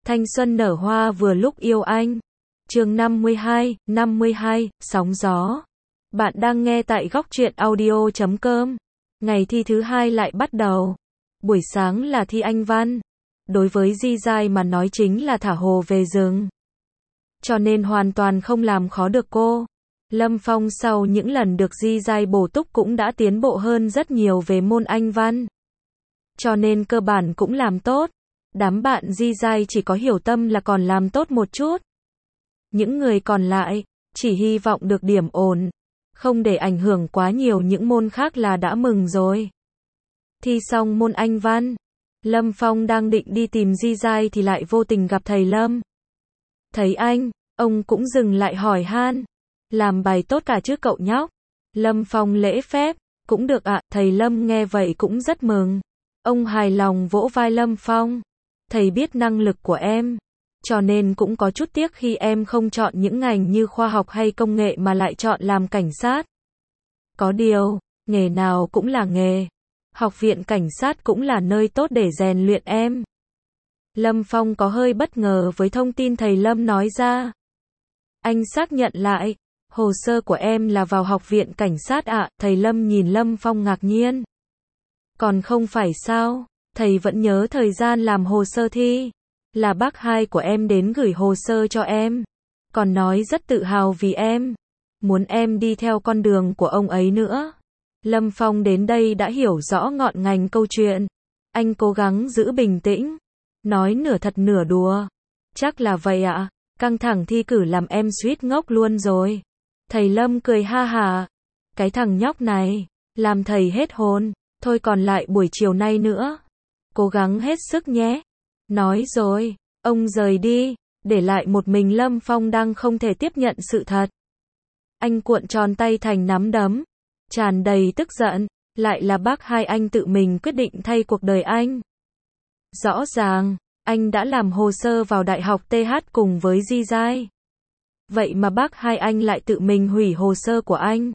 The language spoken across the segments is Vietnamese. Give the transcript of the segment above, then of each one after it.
Thanh xuân nở hoa vừa lúc yêu anh. Chương 52, sóng gió. Bạn đang nghe tại góc truyện audio.com. Ngày thi thứ hai lại bắt đầu. Buổi sáng là thi Anh văn. Đối với Di Giai mà nói chính là thả hồ về rừng. Cho nên hoàn toàn không làm khó được cô. Lâm Phong sau những lần được Di Giai bổ túc cũng đã tiến bộ hơn rất nhiều về môn Anh văn. Cho nên cơ bản cũng làm tốt. Đám bạn Di Giai chỉ có Hiểu Tâm là còn làm tốt một chút. Những người còn lại, chỉ hy vọng được điểm ổn. Không để ảnh hưởng quá nhiều những môn khác là đã mừng rồi. Thi xong môn Anh văn, Lâm Phong đang định đi tìm Di Giai thì lại vô tình gặp thầy Lâm. Thấy anh, ông cũng dừng lại hỏi han. Làm bài tốt cả chứ cậu nhóc? Lâm Phong lễ phép, cũng được ạ. Thầy Lâm nghe vậy cũng rất mừng. Ông hài lòng vỗ vai Lâm Phong. Thầy biết năng lực của em, cho nên cũng có chút tiếc khi em không chọn những ngành như khoa học hay công nghệ mà lại chọn làm cảnh sát. Có điều, nghề nào cũng là nghề. Học viện cảnh sát cũng là nơi tốt để rèn luyện em. Lâm Phong có hơi bất ngờ với thông tin thầy Lâm nói ra. Anh xác nhận lại, hồ sơ của em là vào học viện cảnh sát ạ. Thầy Lâm nhìn Lâm Phong ngạc nhiên. Còn không phải sao, thầy vẫn nhớ thời gian làm hồ sơ thi. Là bác hai của em đến gửi hồ sơ cho em. Còn nói rất tự hào vì em. Muốn em đi theo con đường của ông ấy nữa. Lâm Phong đến đây đã hiểu rõ ngọn ngành câu chuyện. Anh cố gắng giữ bình tĩnh. Nói nửa thật nửa đùa. Chắc là vậy ạ. Căng thẳng thi cử làm em suýt ngốc luôn rồi. Thầy Lâm cười ha hả. Cái thằng nhóc này, làm thầy hết hồn. Thôi còn lại buổi chiều nay nữa. Cố gắng hết sức nhé. Nói rồi, ông rời đi, để lại một mình Lâm Phong đang không thể tiếp nhận sự thật. Anh cuộn tròn tay thành nắm đấm, tràn đầy tức giận, lại là bác hai anh tự mình quyết định thay cuộc đời anh. Rõ ràng, anh đã làm hồ sơ vào đại học TH cùng với Di Giai. Vậy mà bác hai anh lại tự mình hủy hồ sơ của anh.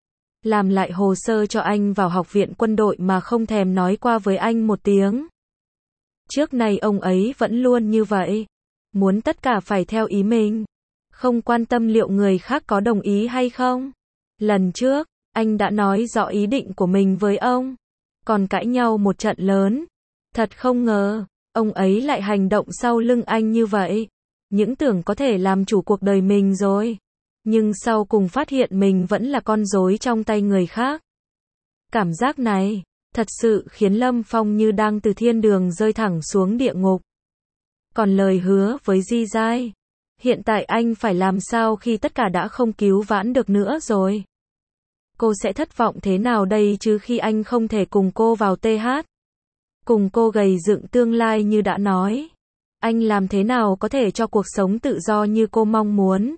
Làm lại hồ sơ cho anh vào học viện quân đội mà không thèm nói qua với anh một tiếng. Trước nay ông ấy vẫn luôn như vậy. Muốn tất cả phải theo ý mình. Không quan tâm liệu người khác có đồng ý hay không. Lần trước, anh đã nói rõ ý định của mình với ông. Còn cãi nhau một trận lớn. Thật không ngờ, ông ấy lại hành động sau lưng anh như vậy. Những tưởng có thể làm chủ cuộc đời mình rồi. Nhưng sau cùng phát hiện mình vẫn là con rối trong tay người khác. Cảm giác này, thật sự khiến Lâm Phong như đang từ thiên đường rơi thẳng xuống địa ngục. Còn lời hứa với Di Giai, hiện tại anh phải làm sao khi tất cả đã không cứu vãn được nữa rồi? Cô sẽ thất vọng thế nào đây chứ khi anh không thể cùng cô vào TH? Cùng cô gầy dựng tương lai như đã nói. Anh làm thế nào có thể cho cuộc sống tự do như cô mong muốn?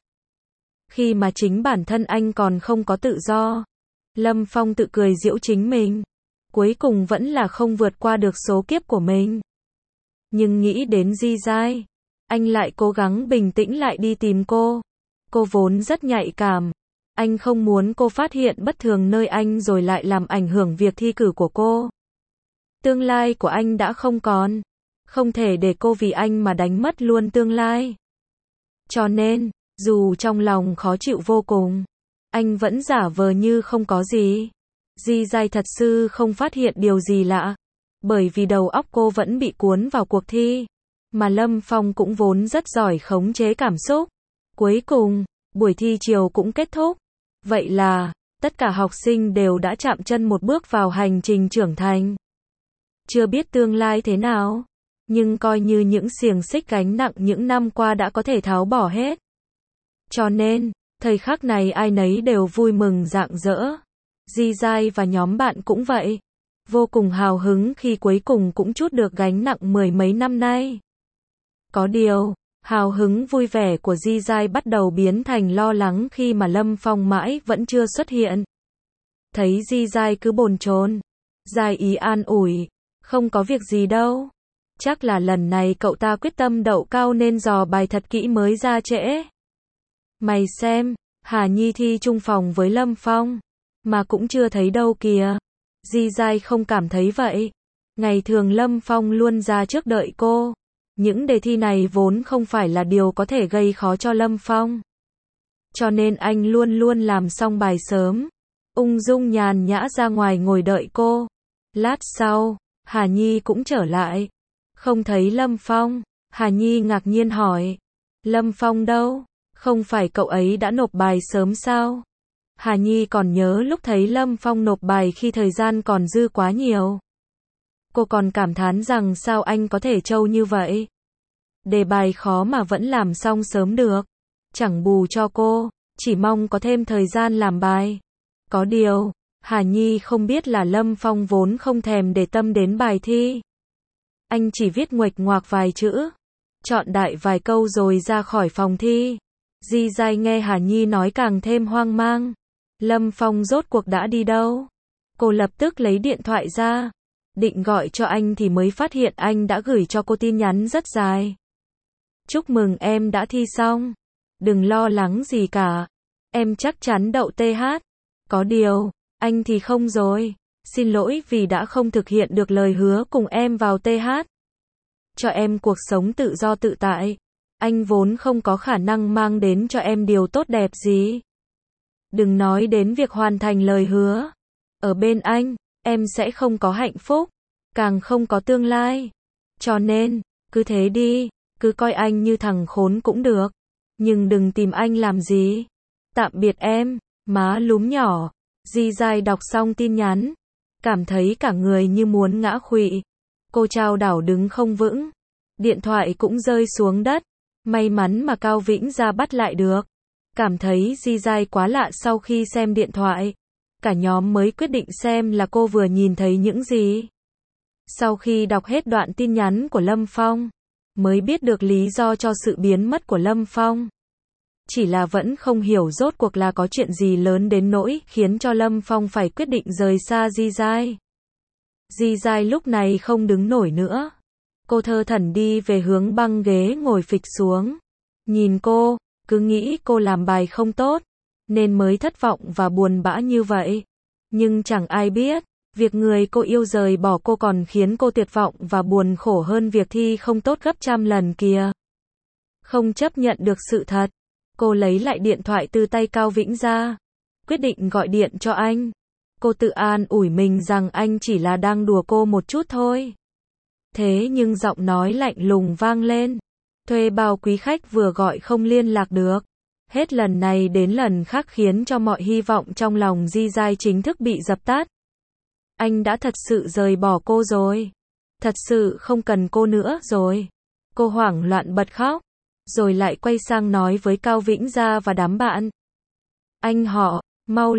Khi mà chính bản thân anh còn không có tự do. Lâm Phong tự cười giễu chính mình. Cuối cùng vẫn là không vượt qua được số kiếp của mình. Nhưng nghĩ đến Di Giai, anh lại cố gắng bình tĩnh lại đi tìm cô. Cô vốn rất nhạy cảm. Anh không muốn cô phát hiện bất thường nơi anh rồi lại làm ảnh hưởng việc thi cử của cô. Tương lai của anh đã không còn. Không thể để cô vì anh mà đánh mất luôn tương lai. Cho nên, dù trong lòng khó chịu vô cùng, anh vẫn giả vờ như không có gì. Di Giai thật sự không phát hiện điều gì lạ, bởi vì đầu óc cô vẫn bị cuốn vào cuộc thi, mà Lâm Phong cũng vốn rất giỏi khống chế cảm xúc. Cuối cùng, buổi thi chiều cũng kết thúc. Vậy là, tất cả học sinh đều đã chạm chân một bước vào hành trình trưởng thành. Chưa biết tương lai thế nào, nhưng coi như những xiềng xích gánh nặng những năm qua đã có thể tháo bỏ hết. Cho nên, thời khắc này ai nấy đều vui mừng rạng rỡ. Di Giai và nhóm bạn cũng vậy. Vô cùng hào hứng khi cuối cùng cũng trút được gánh nặng mười mấy năm nay. Có điều, hào hứng vui vẻ của Di Giai bắt đầu biến thành lo lắng khi mà Lâm Phong mãi vẫn chưa xuất hiện. Thấy Di Giai cứ bồn chồn, Giai ý an ủi, không có việc gì đâu. Chắc là lần này cậu ta quyết tâm đậu cao nên dò bài thật kỹ mới ra trễ. Mày xem, Hà Nhi thi chung phòng với Lâm Phong, mà cũng chưa thấy đâu kìa. Di Giai không cảm thấy vậy. Ngày thường Lâm Phong luôn ra trước đợi cô, Những đề thi này vốn không phải là điều có thể gây khó cho Lâm Phong. Cho nên anh luôn luôn làm xong bài sớm, ung dung nhàn nhã ra ngoài ngồi đợi cô. Lát sau, Hà Nhi cũng trở lại. Không thấy Lâm Phong, Hà Nhi ngạc nhiên hỏi. Lâm Phong đâu? Không phải cậu ấy đã nộp bài sớm sao? Hà Nhi còn nhớ lúc thấy Lâm Phong nộp bài khi thời gian còn dư quá nhiều. Cô còn cảm thán rằng sao anh có thể trâu như vậy. Đề bài khó mà vẫn làm xong sớm được. Chẳng bù cho cô, chỉ mong có thêm thời gian làm bài. Có điều, Hà Nhi không biết là Lâm Phong vốn không thèm để tâm đến bài thi. Anh chỉ viết nguệch ngoạc vài chữ, chọn đại vài câu rồi ra khỏi phòng thi. Di Dai nghe Hà Nhi nói càng thêm hoang mang. Lâm Phong rốt cuộc đã đi đâu? Cô lập tức lấy điện thoại ra, định gọi cho anh thì mới phát hiện anh đã gửi cho cô tin nhắn rất dài. Chúc mừng em đã thi xong. Đừng lo lắng gì cả. Em chắc chắn đậu TH. Có điều, anh thì không rồi. Xin lỗi vì đã không thực hiện được lời hứa cùng em vào TH. Cho em cuộc sống tự do tự tại. Anh vốn không có khả năng mang đến cho em điều tốt đẹp gì. Đừng nói đến việc hoàn thành lời hứa. Ở bên anh, em sẽ không có hạnh phúc, càng không có tương lai. Cho nên, cứ thế đi, cứ coi anh như thằng khốn cũng được. Nhưng đừng tìm anh làm gì. Tạm biệt em, má lúm nhỏ. Di Dai đọc xong tin nhắn, cảm thấy cả người như muốn ngã khuỵu. Cô chao đảo đứng không vững. Điện thoại cũng rơi xuống đất. May mắn mà Cao Vĩnh ra bắt lại được. Cảm thấy Di Dai quá lạ sau khi xem điện thoại. Cả nhóm mới quyết định xem là cô vừa nhìn thấy những gì. Sau khi đọc hết đoạn tin nhắn của Lâm Phong, mới biết được lý do cho sự biến mất của Lâm Phong. Chỉ là vẫn không hiểu rốt cuộc là có chuyện gì lớn đến nỗi khiến cho Lâm Phong phải quyết định rời xa Di Dai. Di Dai lúc này không đứng nổi nữa. Cô thơ thẩn đi về hướng băng ghế ngồi phịch xuống. Nhìn cô, cứ nghĩ cô làm bài không tốt, nên mới thất vọng và buồn bã như vậy. Nhưng chẳng ai biết, việc người cô yêu rời bỏ cô còn khiến cô tuyệt vọng và buồn khổ hơn việc thi không tốt gấp trăm lần kìa. Không chấp nhận được sự thật, cô lấy lại điện thoại từ tay Cao Vĩnh ra, quyết định gọi điện cho anh. Cô tự an ủi mình rằng anh chỉ là đang đùa cô một chút thôi. Thế nhưng giọng nói lạnh lùng vang lên. Thuê bao quý khách vừa gọi không liên lạc được. Hết lần này đến lần khác khiến cho mọi hy vọng trong lòng Di Dai chính thức bị dập tắt. Anh đã thật sự rời bỏ cô rồi. Thật sự không cần cô nữa rồi. Cô hoảng loạn bật khóc. Rồi lại quay sang nói với Cao Vĩnh Gia và đám bạn. Anh họ, mau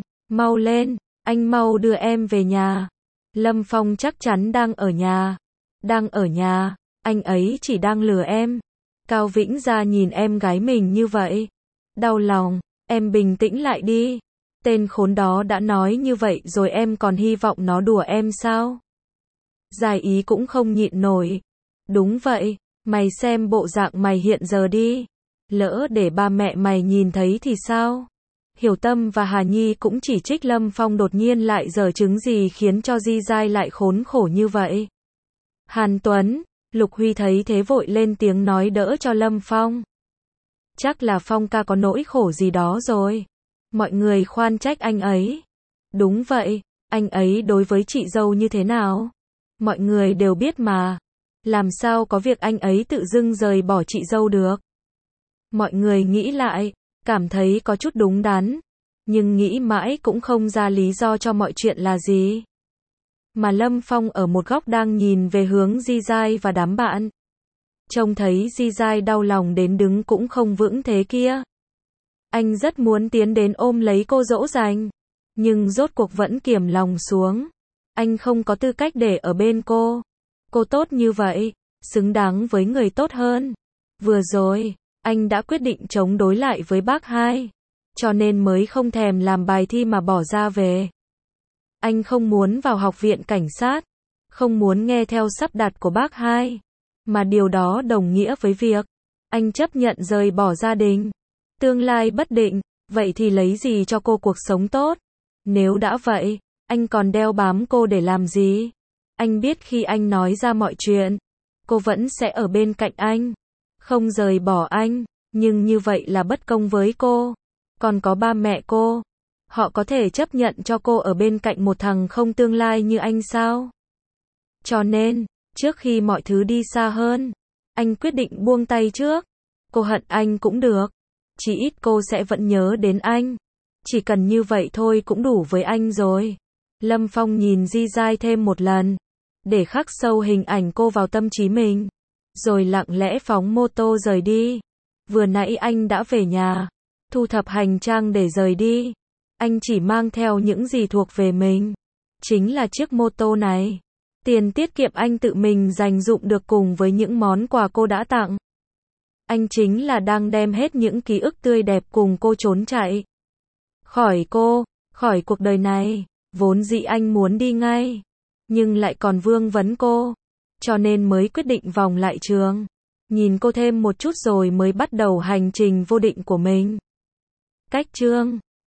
lên, anh mau đưa em về nhà. Lâm Phong chắc chắn đang ở nhà. Đang ở nhà, anh ấy chỉ đang lừa em. Cao Vĩnh Gia nhìn em gái mình như vậy. Đau lòng, em bình tĩnh lại đi. Tên khốn đó đã nói như vậy rồi em còn hy vọng nó đùa em sao? Giải ý cũng không nhịn nổi. Đúng vậy, mày xem bộ dạng mày hiện giờ đi. Lỡ để ba mẹ mày nhìn thấy thì sao? Hiểu Tâm và Hà Nhi cũng chỉ trích Lâm Phong đột nhiên lại giở trứng gì khiến cho Di Dai lại khốn khổ như vậy. Hàn Tuấn, Lục Huy thấy thế vội lên tiếng nói đỡ cho Lâm Phong. Chắc là Phong ca có nỗi khổ gì đó rồi. Mọi người khoan trách anh ấy. Đúng vậy, anh ấy đối với chị dâu như thế nào? Mọi người đều biết mà. Làm sao có việc anh ấy tự dưng rời bỏ chị dâu được? Mọi người nghĩ lại, cảm thấy có chút đúng đắn. Nhưng nghĩ mãi cũng không ra lý do cho mọi chuyện là gì. Mà Lâm Phong ở một góc đang nhìn về hướng Di Dai và đám bạn. Trông thấy Di Dai đau lòng đến đứng cũng không vững thế kia. Anh rất muốn tiến đến ôm lấy cô dỗ dành. Nhưng rốt cuộc vẫn kiềm lòng xuống. Anh không có tư cách để ở bên cô. Cô tốt như vậy, xứng đáng với người tốt hơn. Vừa rồi, anh đã quyết định chống đối lại với bác hai. Cho nên mới không thèm làm bài thi mà bỏ ra về. Anh không muốn vào học viện cảnh sát. Không muốn nghe theo sắp đặt của bác hai. Mà điều đó đồng nghĩa với việc anh chấp nhận rời bỏ gia đình. Tương lai bất định, vậy thì lấy gì cho cô cuộc sống tốt? Nếu đã vậy, anh còn đeo bám cô để làm gì? Anh biết khi anh nói ra mọi chuyện, cô vẫn sẽ ở bên cạnh anh, không rời bỏ anh, nhưng như vậy là bất công với cô. Còn có ba mẹ cô, họ có thể chấp nhận cho cô ở bên cạnh một thằng không tương lai như anh sao? Cho nên, trước khi mọi thứ đi xa hơn, anh quyết định buông tay trước. Cô hận anh cũng được, chỉ ít cô sẽ vẫn nhớ đến anh. Chỉ cần như vậy thôi cũng đủ với anh rồi. Lâm Phong nhìn Di Giai thêm một lần, để khắc sâu hình ảnh cô vào tâm trí mình, rồi lặng lẽ phóng mô tô rời đi. Vừa nãy anh đã về nhà, thu thập hành trang để rời đi. Anh chỉ mang theo những gì thuộc về mình, chính là chiếc mô tô này. Tiền tiết kiệm anh tự mình dành dụm được cùng với những món quà cô đã tặng. Anh chính là đang đem hết những ký ức tươi đẹp cùng cô trốn chạy. Khỏi cô, khỏi cuộc đời này. Vốn dĩ anh muốn đi ngay, nhưng lại còn vương vấn cô, cho nên mới quyết định vòng lại trường, nhìn cô thêm một chút rồi mới bắt đầu hành trình vô định của mình. Cách chương